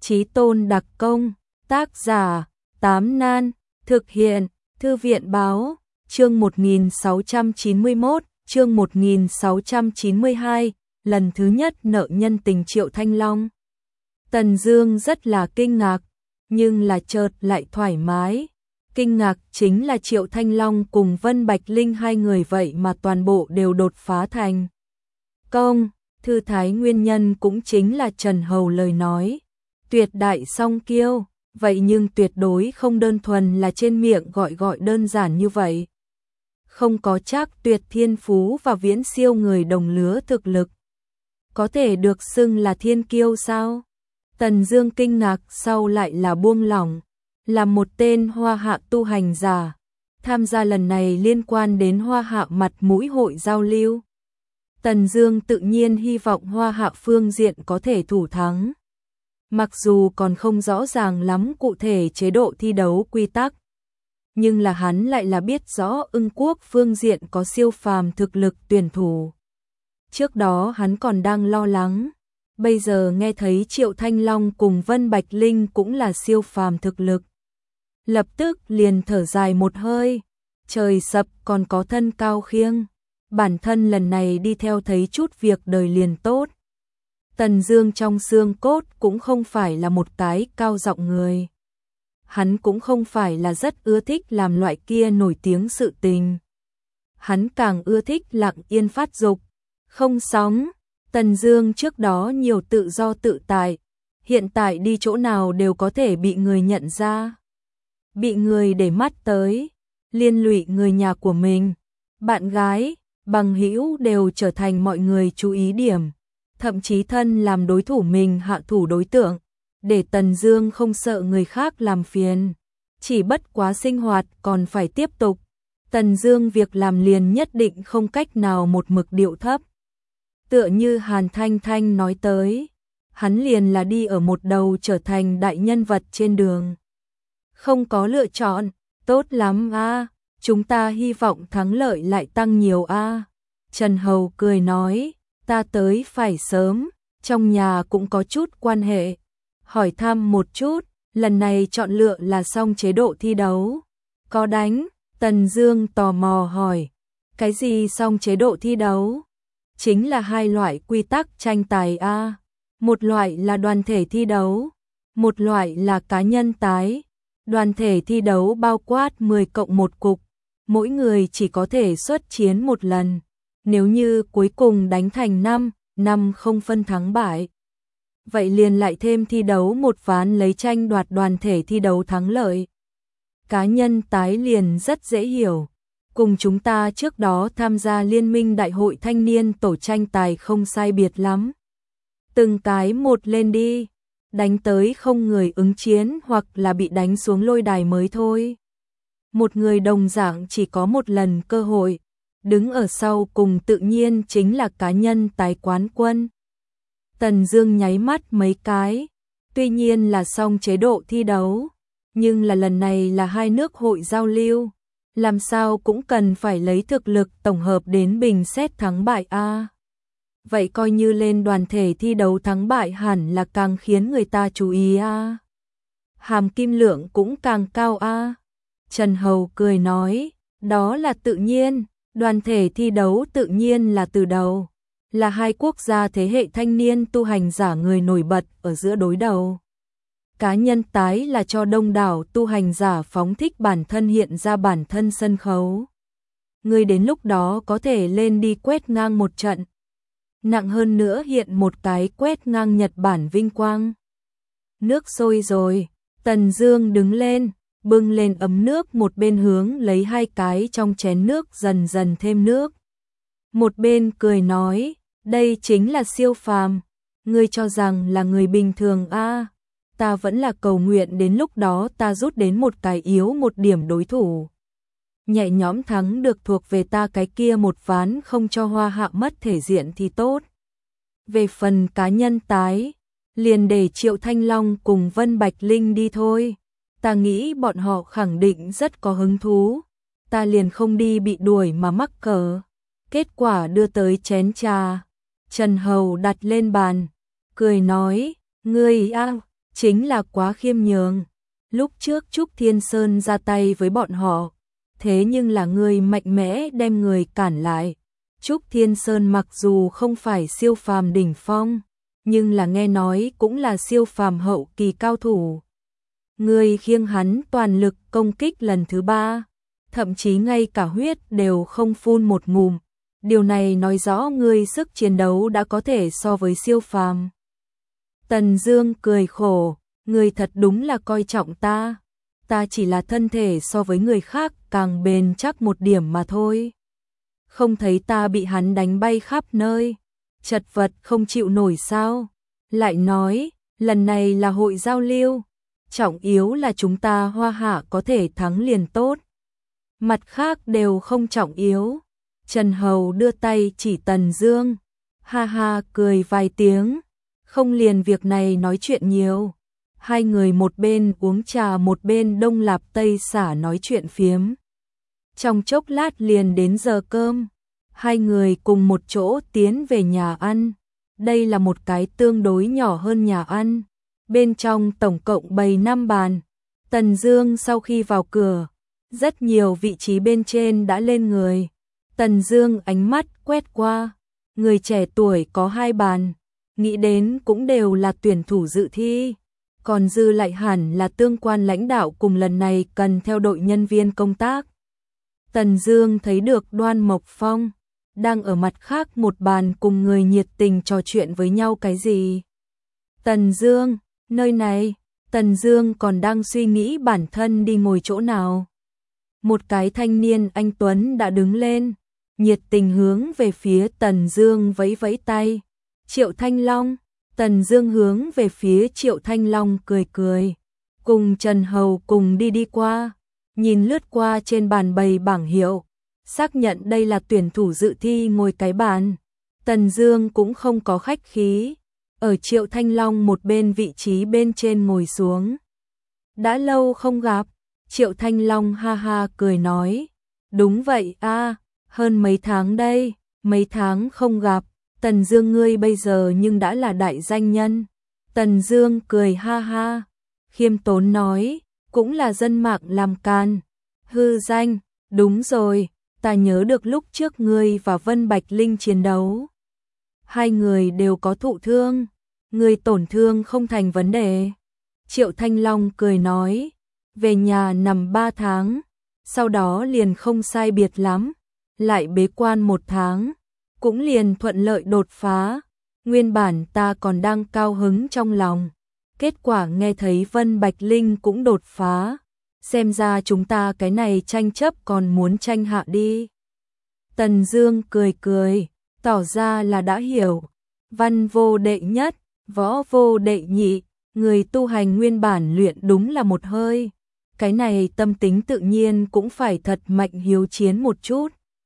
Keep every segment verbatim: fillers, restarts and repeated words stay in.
Chí tôn đặc công, tác giả, Tám Nan, thực hiện, Thư viện báo, chương một nghìn sáu trăm chín mươi mốt, chương một nghìn sáu trăm chín mươi hai, lần thứ nhất nợ nhân tình Triệu Thanh Long. Tần Dương rất là kinh ngạc, nhưng là chợt lại thoải mái. Kinh ngạc chính là Triệu Thanh Long cùng Vân Bạch Linh hai người vậy mà toàn bộ đều đột phá thành công. Thư thái nguyên nhân cũng chính là Trần Hầu lời nói. Tuyệt đại song kiêu, vậy nhưng tuyệt đối không đơn thuần là trên miệng gọi gọi đơn giản như vậy. Không có chắc tuyệt thiên phú và viễn siêu người đồng lứa thực lực. Có thể được xưng là thiên kiêu sao? Tần Dương kinh ngạc sau lại là buông lỏng. Là một tên Hoa Hạ tu hành giả, tham gia lần này liên quan đến Hoa Hạ mặt mũi hội giao lưu. Tần Dương tự nhiên hy vọng Hoa Hạ phương diện có thể thủ thắng. Mặc dù còn không rõ ràng lắm cụ thể chế độ thi đấu quy tắc, nhưng là hắn lại là biết rõ Ưng Quốc phương diện có siêu phàm thực lực tuyển thủ. Trước đó hắn còn đang lo lắng, bây giờ nghe thấy Triệu Thanh Long cùng Vân Bạch Linh cũng là siêu phàm thực lực. Lập tức liền thở dài một hơi, trời sập còn có thân cao khiêng, bản thân lần này đi theo thấy chút việc đời liền tốt. Tần Dương trong xương cốt cũng không phải là một cái cao giọng người. Hắn cũng không phải là rất ưa thích làm loại kia nổi tiếng sự tình. Hắn càng ưa thích lặng yên phát dục, không sóng. Tần Dương trước đó nhiều tự do tự tại, hiện tại đi chỗ nào đều có thể bị người nhận ra. Bị người để mắt tới, liên lụy người nhà của mình, bạn gái, bằng hữu đều trở thành mọi người chú ý điểm, thậm chí thân làm đối thủ mình hạ thủ đối tượng, để Tần Dương không sợ người khác làm phiền, chỉ bất quá sinh hoạt còn phải tiếp tục. Tần Dương việc làm liền nhất định không cách nào một mực điệu thấp. Tựa như Hàn Thanh Thanh nói tới, hắn liền là đi ở một đầu trở thành đại nhân vật trên đường. Không có lựa chọn, tốt lắm a, chúng ta hy vọng thắng lợi lại tăng nhiều a. Trần Hầu cười nói, ta tới phải sớm, trong nhà cũng có chút quan hệ. Hỏi thăm một chút, lần này chọn lựa là xong chế độ thi đấu. Có đánh, Tần Dương tò mò hỏi, cái gì xong chế độ thi đấu? Chính là hai loại quy tắc tranh tài a, một loại là đoàn thể thi đấu, một loại là cá nhân tái. Đoàn thể thi đấu bao quát mười cộng một cục, mỗi người chỉ có thể xuất chiến một lần. Nếu như cuối cùng đánh thành năm, năm không phân thắng bại, vậy liền lại thêm thi đấu một ván lấy tranh đoạt đoàn thể thi đấu thắng lợi. Cá nhân tái liền rất dễ hiểu, cùng chúng ta trước đó tham gia Liên minh Đại hội Thanh niên tổ tranh tài không sai biệt lắm. Từng cái một lên đi, đánh tới không người ứng chiến hoặc là bị đánh xuống lôi đài mới thôi. Một người đồng dạng chỉ có một lần cơ hội, đứng ở sau cùng tự nhiên chính là cá nhân tái quán quân. Tần Dương nháy mắt mấy cái, tuy nhiên là xong chế độ thi đấu, nhưng là lần này là hai nước hội giao lưu, làm sao cũng cần phải lấy thực lực tổng hợp đến bình xét thắng bại a. Vậy coi như lên đoàn thể thi đấu thắng bại hẳn là càng khiến người ta chú ý a. Hàm kim lượng cũng càng cao a. Trần Hầu cười nói, đó là tự nhiên, đoàn thể thi đấu tự nhiên là từ đầu, là hai quốc gia thế hệ thanh niên tu hành giả người nổi bật ở giữa đối đầu. Cá nhân tái là cho đông đảo tu hành giả phóng thích bản thân hiện ra bản thân sân khấu. Người đến lúc đó có thể lên đi quét ngang một trận. Nặng hơn nữa hiện một cái quét ngang Nhật Bản vinh quang. Nước sôi rồi, Tần Dương đứng lên, bưng lên ấm nước một bên hướng lấy hai cái trong chén nước dần dần thêm nước. Một bên cười nói, đây chính là siêu phàm, ngươi cho rằng là người bình thường a, ta vẫn là cầu nguyện đến lúc đó ta rút đến một cái yếu một điểm đối thủ. Nhẹ nhõm thắng được thuộc về ta cái kia một ván không cho Hoa Hạ mất thể diện thì tốt. Về phần cá nhân tái, liền để Triệu Thanh Long cùng Vân Bạch Linh đi thôi. Ta nghĩ bọn họ khẳng định rất có hứng thú. Ta liền không đi bị đuổi mà mắc cỡ. Kết quả đưa tới chén trà. Trần Hầu đặt lên bàn, cười nói, ngươi a, chính là quá khiêm nhường. Lúc trước Trúc Thiên Sơn ra tay với bọn họ, thế nhưng là ngươi mạnh mẽ đem người cản lại. Trúc Thiên Sơn mặc dù không phải siêu phàm đỉnh phong, nhưng là nghe nói cũng là siêu phàm hậu kỳ cao thủ. Ngươi khiêng hắn toàn lực công kích lần thứ ba, thậm chí ngay cả huyết đều không phun một ngụm. Điều này nói rõ ngươi sức chiến đấu đã có thể so với siêu phàm. Tần Dương cười khổ, ngươi thật đúng là coi trọng ta. Ta chỉ là thân thể so với người khác càng bền chắc một điểm mà thôi. Không thấy ta bị hắn đánh bay khắp nơi, chật vật không chịu nổi sao? Lại nói, lần này là hội giao lưu, trọng yếu là chúng ta Hoa Hạ có thể thắng liền tốt. Mặt khác đều không trọng yếu. Trần Hầu đưa tay chỉ Tần Dương, ha ha cười vài tiếng, không liền việc này nói chuyện nhiều. Hai người một bên uống trà một bên đông lạp tây xả nói chuyện phiếm. Trong chốc lát liền đến giờ cơm, hai người cùng một chỗ tiến về nhà ăn. Đây là một cái tương đối nhỏ hơn nhà ăn, bên trong tổng cộng bày năm bàn. Tần Dương sau khi vào cửa, rất nhiều vị trí bên trên đã lên người. Tần Dương ánh mắt quét qua, người trẻ tuổi có hai bàn, nghĩ đến cũng đều là tuyển thủ dự thi, còn dư lại hẳn là tương quan lãnh đạo cùng lần này cần theo đội nhân viên công tác. Tần Dương thấy được Đoan Mộc Phong đang ở mặt khác một bàn cùng người nhiệt tình trò chuyện với nhau cái gì. Tần Dương, nơi này, Tần Dương còn đang suy nghĩ bản thân đi ngồi chỗ nào. Một cái thanh niên anh tuấn đã đứng lên, nhiệt tình hướng về phía Tần Dương vẫy vẫy tay. Triệu Thanh Long. Tần Dương hướng về phía Triệu Thanh Long cười cười, cùng Trần Hầu cùng đi đi qua, nhìn lướt qua trên bàn bày bảng hiệu, xác nhận đây là tuyển thủ dự thi ngồi cái bàn. Tần Dương cũng không có khách khí, ở Triệu Thanh Long một bên vị trí bên trên ngồi xuống. Đã lâu không gặp. Triệu Thanh Long ha ha cười nói, đúng vậy a, hơn mấy tháng đây, mấy tháng không gặp. Tần Dương ngươi bây giờ nhưng đã là đại danh nhân. Tần Dương cười ha ha, khiêm tốn nói, cũng là dân mạng làm can. Hư danh, đúng rồi, ta nhớ được lúc trước ngươi và Vân Bạch Linh chiến đấu. Hai người đều có thụ thương, ngươi tổn thương không thành vấn đề. Triệu Thanh Long cười nói, về nhà nằm ba tháng, sau đó liền không sai biệt lắm, lại bế quan một tháng. Cũng liền thuận lợi đột phá. Nguyên bản ta còn đang cao hứng trong lòng, kết quả nghe thấy Vân Bạch Linh cũng đột phá, xem ra chúng ta cái này tranh chấp còn muốn tranh hạ đi. Tần Dương cười cười, tỏ ra là đã hiểu. Văn vô đệ nhất, võ vô đệ nhị, người tu hành nguyên bản luyện đúng là một hơi. Cái này tâm tính tự nhiên cũng phải thật mạnh hiếu chiến một chút.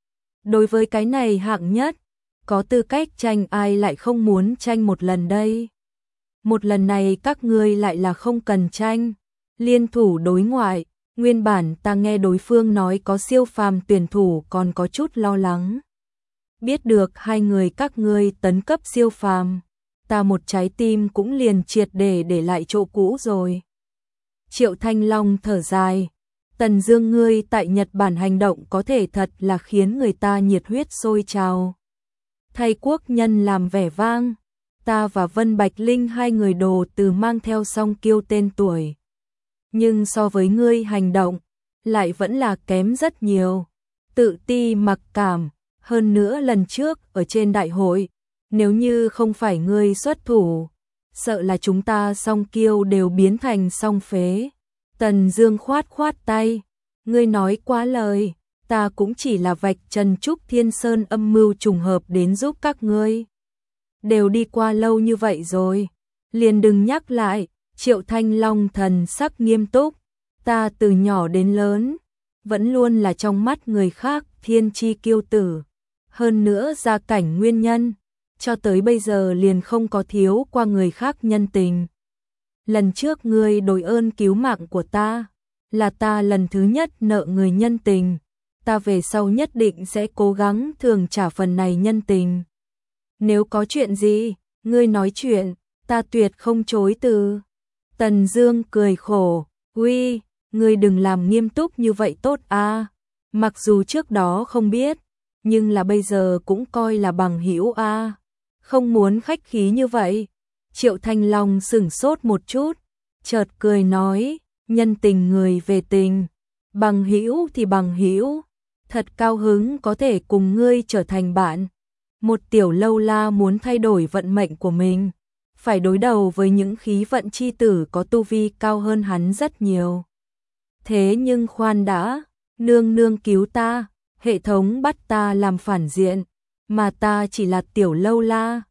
Đối với cái này hạng nhất, có tư cách tranh ai lại không muốn tranh một lần đây. Một lần này các ngươi lại là không cần tranh, liên thủ đối ngoại. Nguyên bản ta nghe đối phương nói có siêu phàm tuyển thủ còn có chút lo lắng. Biết được hai người các ngươi tấn cấp siêu phàm, ta một trái tim cũng liền triệt để để lại chỗ cũ rồi. Triệu Thanh Long thở dài, Tần Dương ngươi tại Nhật Bản hành động có thể thật là khiến người ta nhiệt huyết sôi trào. Thay quốc nhân làm vẻ vang, ta và Vân Bạch Linh hai người đồ từ mang theo song kiêu tên tuổi. Nhưng so với ngươi hành động, lại vẫn là kém rất nhiều. Tự ti mặc cảm, hơn nữa lần trước ở trên đại hội, nếu như không phải ngươi xuất thủ, sợ là chúng ta song kiêu đều biến thành song phế. Tần Dương khoát khoát tay, ngươi nói quá lời, ta cũng chỉ là vạch trần Trúc Thiên Sơn âm mưu trùng hợp đến giúp các ngươi. Đều đi qua lâu như vậy rồi, liền đừng nhắc lại. Triệu Thanh Long thần sắc nghiêm túc, ta từ nhỏ đến lớn, vẫn luôn là trong mắt người khác thiên chi kiêu tử. Hơn nữa gia cảnh nguyên nhân, cho tới bây giờ liền không có thiếu qua người khác nhân tình. Lần trước ngươi đổi ơn cứu mạng của ta, là ta lần thứ nhất nợ người nhân tình. Ta về sau nhất định sẽ cố gắng thường trả phần này nhân tình. Nếu có chuyện gì, ngươi nói chuyện, ta tuyệt không chối từ. Tần Dương cười khổ, "Uy, ngươi đừng làm nghiêm túc như vậy tốt a. Mặc dù trước đó không biết, nhưng là bây giờ cũng coi là bằng hữu a, không muốn khách khí như vậy." Triệu Thanh Long sững sốt một chút, chợt cười nói, "Nhân tình người về tình, bằng hữu thì bằng hữu, thật cao hứng có thể cùng ngươi trở thành bạn." Một tiểu lâu la muốn thay đổi vận mệnh của mình, phải đối đầu với những khí vận chi tử có tu vi cao hơn hắn rất nhiều. Thế nhưng khoan đã, nương nương cứu ta, hệ thống bắt ta làm phản diện, mà ta chỉ là tiểu lâu la,